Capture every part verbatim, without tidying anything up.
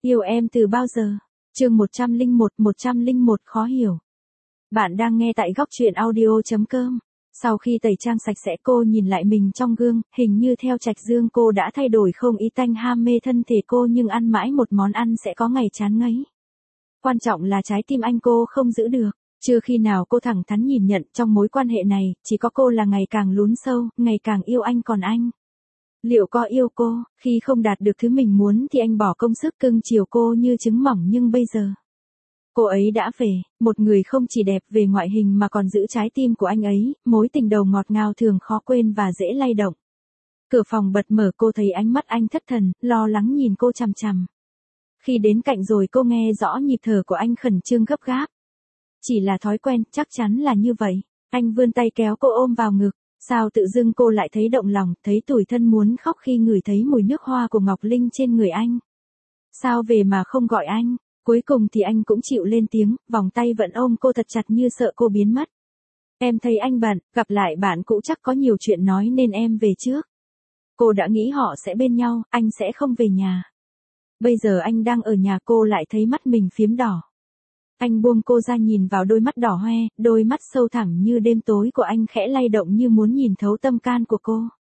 Yêu em từ bao giờ? Chương một trăm lẻ một, một trăm lẻ một khó hiểu. Bạn đang nghe tại góc truyện audio.com. Sau khi tẩy trang sạch sẽ cô nhìn lại mình trong gương, hình như theo Trạch Dương cô đã thay đổi không ý tanh ham mê thân thể cô nhưng ăn mãi một món ăn sẽ có ngày chán ngấy. Quan trọng là trái tim anh cô không giữ được. Chưa khi nào cô thẳng thắn nhìn nhận trong mối quan hệ này, chỉ có cô là ngày càng lún sâu, ngày càng yêu anh còn anh. Liệu có yêu cô, khi không đạt được thứ mình muốn thì anh bỏ công sức cưng chiều cô như trứng mỏng nhưng bây giờ. Cô ấy đã về, một người không chỉ đẹp về ngoại hình mà còn giữ trái tim của anh ấy, mối tình đầu ngọt ngào thường khó quên và dễ lay động. Cửa phòng bật mở cô thấy ánh mắt anh thất thần, lo lắng nhìn cô chằm chằm. Khi đến cạnh rồi cô nghe rõ nhịp thở của anh khẩn trương gấp gáp. Chỉ là thói quen, chắc chắn là như vậy. Anh vươn tay kéo cô ôm vào ngực. Sao tự dưng cô lại thấy động lòng, thấy tủi thân muốn khóc khi ngửi thấy mùi nước hoa của Ngọc Linh trên người anh. Sao về mà không gọi anh? Cuối cùng thì anh cũng chịu lên tiếng, vòng tay vẫn ôm cô thật chặt như sợ cô biến mất. Em thấy anh bận, gặp lại bạn cũ chắc có nhiều chuyện nói nên em về trước. Cô đã nghĩ họ sẽ bên nhau, anh sẽ không về nhà. Bây giờ anh đang ở nhà cô lại thấy mắt mình phiếm đỏ. Anh buông cô ra nhìn vào đôi mắt đỏ hoe, đôi mắt sâu thẳm như đêm tối của anh khẽ lay động như muốn nhìn thấu tâm can của cô.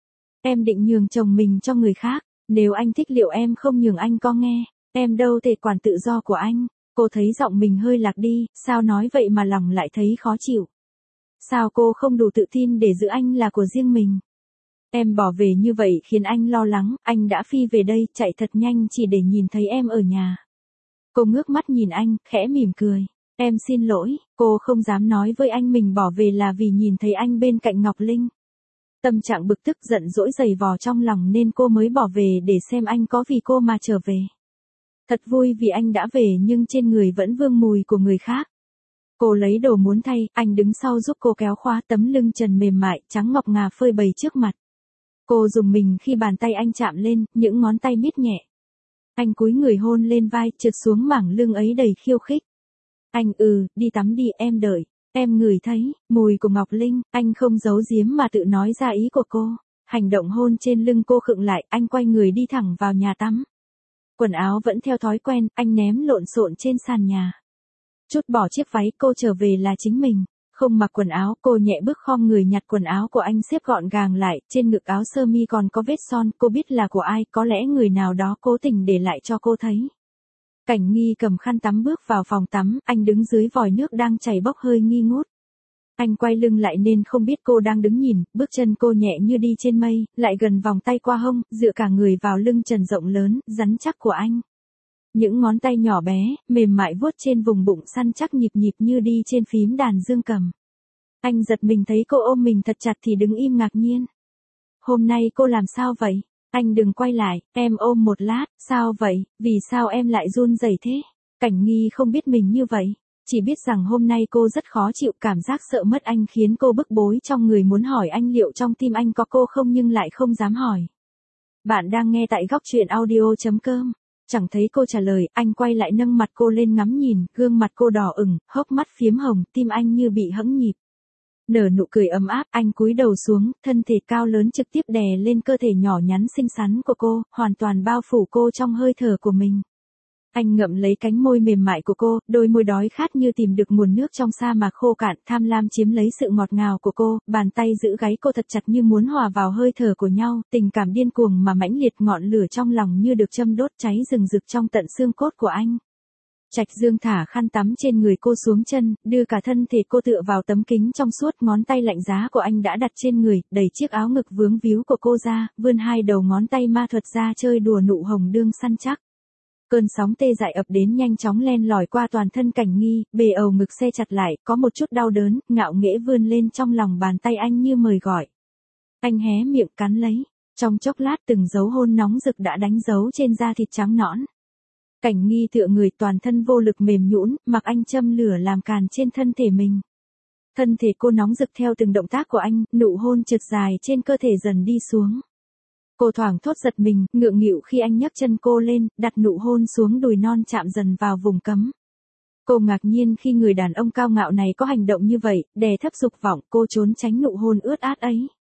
Em định nhường chồng mình cho người khác, nếu anh thích liệu em không nhường anh có nghe, em đâu thể quản tự do của anh. Cô thấy giọng mình hơi lạc đi, sao nói vậy mà lòng lại thấy khó chịu. Sao cô không đủ tự tin để giữ anh là của riêng mình. Em bỏ về như vậy khiến anh lo lắng, anh đã phi về đây, chạy thật nhanh chỉ để nhìn thấy em ở nhà. Cô ngước mắt nhìn anh, khẽ mỉm cười. Em xin lỗi, cô không dám nói với anh mình bỏ về là vì nhìn thấy anh bên cạnh Ngọc Linh. Tâm trạng bực tức giận dỗi dày vò trong lòng nên cô mới bỏ về để xem anh có vì cô mà trở về. Thật vui vì anh đã về nhưng trên người vẫn vương mùi của người khác. Cô lấy đồ muốn thay, anh đứng sau giúp cô kéo khóa tấm lưng trần mềm mại, trắng ngọc ngà phơi bày trước mặt. Cô dùng mình khi bàn tay anh chạm lên, những ngón tay miết nhẹ. Anh cúi người hôn lên vai, trượt xuống mảng lưng ấy đầy khiêu khích. Anh ừ, đi tắm đi, em đợi. Em ngửi thấy, mùi của Ngọc Linh, anh không giấu giếm mà tự nói ra ý của cô. Hành động hôn trên lưng cô khựng lại, anh quay người đi thẳng vào nhà tắm. Quần áo vẫn theo thói quen, anh ném lộn xộn trên sàn nhà. Trút bỏ chiếc váy cô trở về là chính mình. Không mặc quần áo, cô nhẹ bước khom người nhặt quần áo của anh xếp gọn gàng lại, trên ngực áo sơ mi còn có vết son, cô biết là của ai, có lẽ người nào đó cố tình để lại cho cô thấy. Cảnh Nghi cầm khăn tắm bước vào phòng tắm, anh đứng dưới vòi nước đang chảy bốc hơi nghi ngút. Anh quay lưng lại nên không biết cô đang đứng nhìn, bước chân cô nhẹ như đi trên mây, lại gần vòng tay qua hông, dựa cả người vào lưng trần rộng lớn, rắn chắc của anh. Những ngón tay nhỏ bé, mềm mại vuốt trên vùng bụng săn chắc nhịp nhịp như đi trên phím đàn dương cầm. Anh giật mình thấy cô ôm mình thật chặt thì đứng im ngạc nhiên. Hôm nay cô làm sao vậy? Anh đừng quay lại, em ôm một lát, sao vậy, vì sao em lại run rẩy thế? Cảnh Nghi không biết mình như vậy, chỉ biết rằng hôm nay cô rất khó chịu, cảm giác sợ mất anh khiến cô bức bối trong người muốn hỏi anh liệu trong tim anh có cô không nhưng lại không dám hỏi. Bạn đang nghe tại góc truyện audio.com. Chẳng thấy cô trả lời, anh quay lại nâng mặt cô lên ngắm nhìn, gương mặt cô đỏ ửng, hốc mắt phiếm hồng, tim anh như bị hẫng nhịp. Nở nụ cười ấm áp, anh cúi đầu xuống, thân thể cao lớn trực tiếp đè lên cơ thể nhỏ nhắn xinh xắn của cô, hoàn toàn bao phủ cô trong hơi thở của mình. Anh ngậm lấy cánh môi mềm mại của cô, đôi môi đói khát như tìm được nguồn nước trong sa mạc khô cạn, tham lam chiếm lấy sự ngọt ngào của cô, bàn tay giữ gáy cô thật chặt như muốn hòa vào hơi thở của nhau, tình cảm điên cuồng mà mãnh liệt, ngọn lửa trong lòng như được châm đốt cháy rừng rực trong tận xương cốt của anh. Trạch Dương thả khăn tắm trên người cô xuống chân, đưa cả thân thể cô tựa vào tấm kính trong suốt, ngón tay lạnh giá của anh đã đặt trên người, đẩy chiếc áo ngực vướng víu của cô ra, vươn hai đầu ngón tay ma thuật ra chơi đùa nụ hồng đương săn chắc. Cơn sóng tê dại ập đến nhanh chóng len lỏi qua toàn thân Cảnh Nghi, bề ầu ngực xe chặt lại, có một chút đau đớn, ngạo nghễ vươn lên trong lòng bàn tay anh như mời gọi. Anh hé miệng cắn lấy, trong chốc lát từng dấu hôn nóng rực đã đánh dấu trên da thịt trắng nõn. Cảnh Nghi tựa người toàn thân vô lực mềm nhũn, mặc anh châm lửa làm càn trên thân thể mình. Thân thể cô nóng rực theo từng động tác của anh, nụ hôn trượt dài trên cơ thể dần đi xuống. Cô thoảng thốt giật mình, ngượng nghịu khi anh nhấc chân cô lên, đặt nụ hôn xuống đùi non chạm dần vào vùng cấm. Cô ngạc nhiên khi người đàn ông cao ngạo này có hành động như vậy, đè thấp dục vọng, cô trốn tránh nụ hôn ướt át ấy.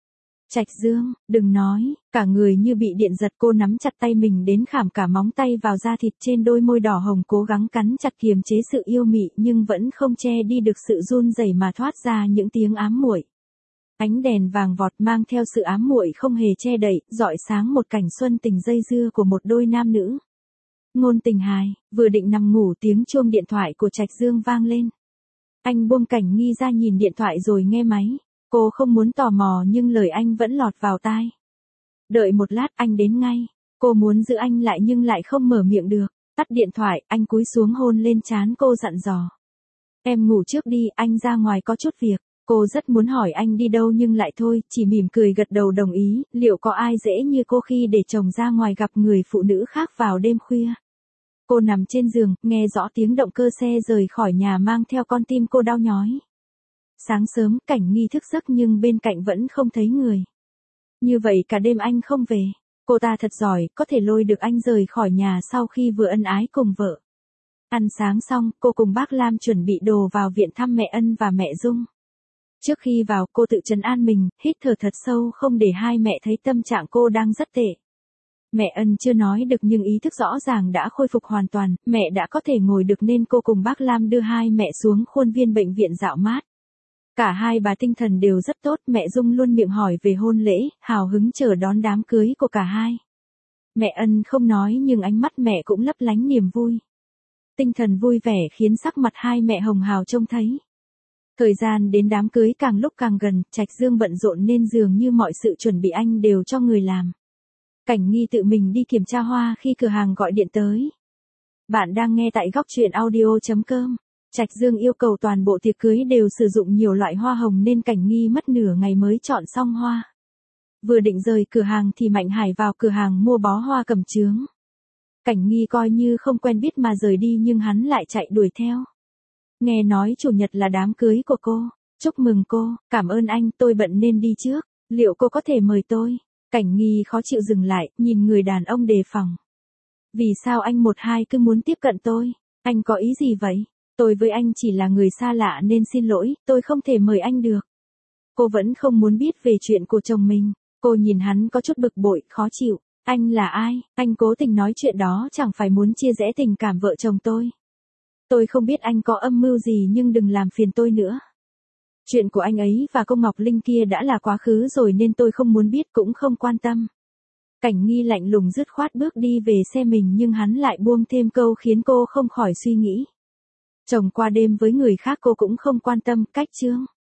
Trạch Dương, đừng nói, cả người như bị điện giật, cô nắm chặt tay mình đến khảm cả móng tay vào da thịt trên đôi môi đỏ hồng, cố gắng cắn chặt kiềm chế sự yêu mị nhưng vẫn không che đi được sự run rẩy mà thoát ra những tiếng ám muội. Ánh đèn vàng vọt mang theo sự ám muội không hề che đậy, rọi sáng một cảnh xuân tình dây dưa của một đôi nam nữ. Ngôn Tình hài, vừa định nằm ngủ tiếng chuông điện thoại của Trạch Dương vang lên. Anh buông Cảnh Nghi ra nhìn điện thoại rồi nghe máy. Cô không muốn tò mò nhưng lời anh vẫn lọt vào tai. Đợi một lát, anh đến ngay. Cô muốn giữ anh lại nhưng lại không mở miệng được. Tắt điện thoại, anh cúi xuống hôn lên trán cô dặn dò. Em ngủ trước đi, anh ra ngoài có chút việc. Cô rất muốn hỏi anh đi đâu nhưng lại thôi, chỉ mỉm cười gật đầu đồng ý. Liệu có ai dễ như cô khi để chồng ra ngoài gặp người phụ nữ khác vào đêm khuya? Cô nằm trên giường, nghe rõ tiếng động cơ xe rời khỏi nhà mang theo con tim cô đau nhói. Sáng sớm, Cảnh Nghi thức giấc nhưng bên cạnh vẫn không thấy người. Như vậy cả đêm anh không về. Cô ta thật giỏi, có thể lôi được anh rời khỏi nhà sau khi vừa ân ái cùng vợ. Ăn sáng xong, cô cùng bác Lam chuẩn bị đồ vào viện thăm mẹ Ân và mẹ Dung. Trước khi vào, cô tự trấn an mình, hít thở thật sâu không để hai mẹ thấy tâm trạng cô đang rất tệ. Mẹ Ân chưa nói được nhưng ý thức rõ ràng đã khôi phục hoàn toàn, mẹ đã có thể ngồi được nên cô cùng bác Lam đưa hai mẹ xuống khuôn viên bệnh viện dạo mát. Cả hai bà tinh thần đều rất tốt, mẹ Dung luôn miệng hỏi về hôn lễ, hào hứng chờ đón đám cưới của cả hai. Mẹ Ân không nói nhưng ánh mắt mẹ cũng lấp lánh niềm vui. Tinh thần vui vẻ khiến sắc mặt hai mẹ hồng hào trông thấy. Thời gian đến đám cưới càng lúc càng gần, Trạch Dương bận rộn nên dường như mọi sự chuẩn bị anh đều cho người làm. Cảnh Nghi tự mình đi kiểm tra hoa khi cửa hàng gọi điện tới. Bạn đang nghe tại góc truyện audio chấm com. Trạch Dương yêu cầu toàn bộ tiệc cưới đều sử dụng nhiều loại hoa hồng nên Cảnh Nghi mất nửa ngày mới chọn xong hoa. Vừa định rời cửa hàng thì Mạnh Hải vào cửa hàng mua bó hoa cầm chướng. Cảnh Nghi coi như không quen biết mà rời đi nhưng hắn lại chạy đuổi theo. Nghe nói chủ nhật là đám cưới của cô. Chúc mừng cô, cảm ơn anh, tôi bận nên đi trước. Liệu cô có thể mời tôi? Cảnh Nghi khó chịu dừng lại, nhìn người đàn ông đề phòng. Vì sao anh một hai cứ muốn tiếp cận tôi? Anh có ý gì vậy? Tôi với anh chỉ là người xa lạ nên xin lỗi, tôi không thể mời anh được. Cô vẫn không muốn biết về chuyện của chồng mình. Cô nhìn hắn có chút bực bội, khó chịu. Anh là ai? Anh cố tình nói chuyện đó chẳng phải muốn chia rẽ tình cảm vợ chồng tôi. Tôi không biết anh có âm mưu gì nhưng đừng làm phiền tôi nữa. Chuyện của anh ấy và cô Ngọc Linh kia đã là quá khứ rồi nên tôi không muốn biết cũng không quan tâm. Cảnh Nghi lạnh lùng dứt khoát bước đi về xe mình nhưng hắn lại buông thêm câu khiến cô không khỏi suy nghĩ. Chồng qua đêm với người khác cô cũng không quan tâm, cách chương.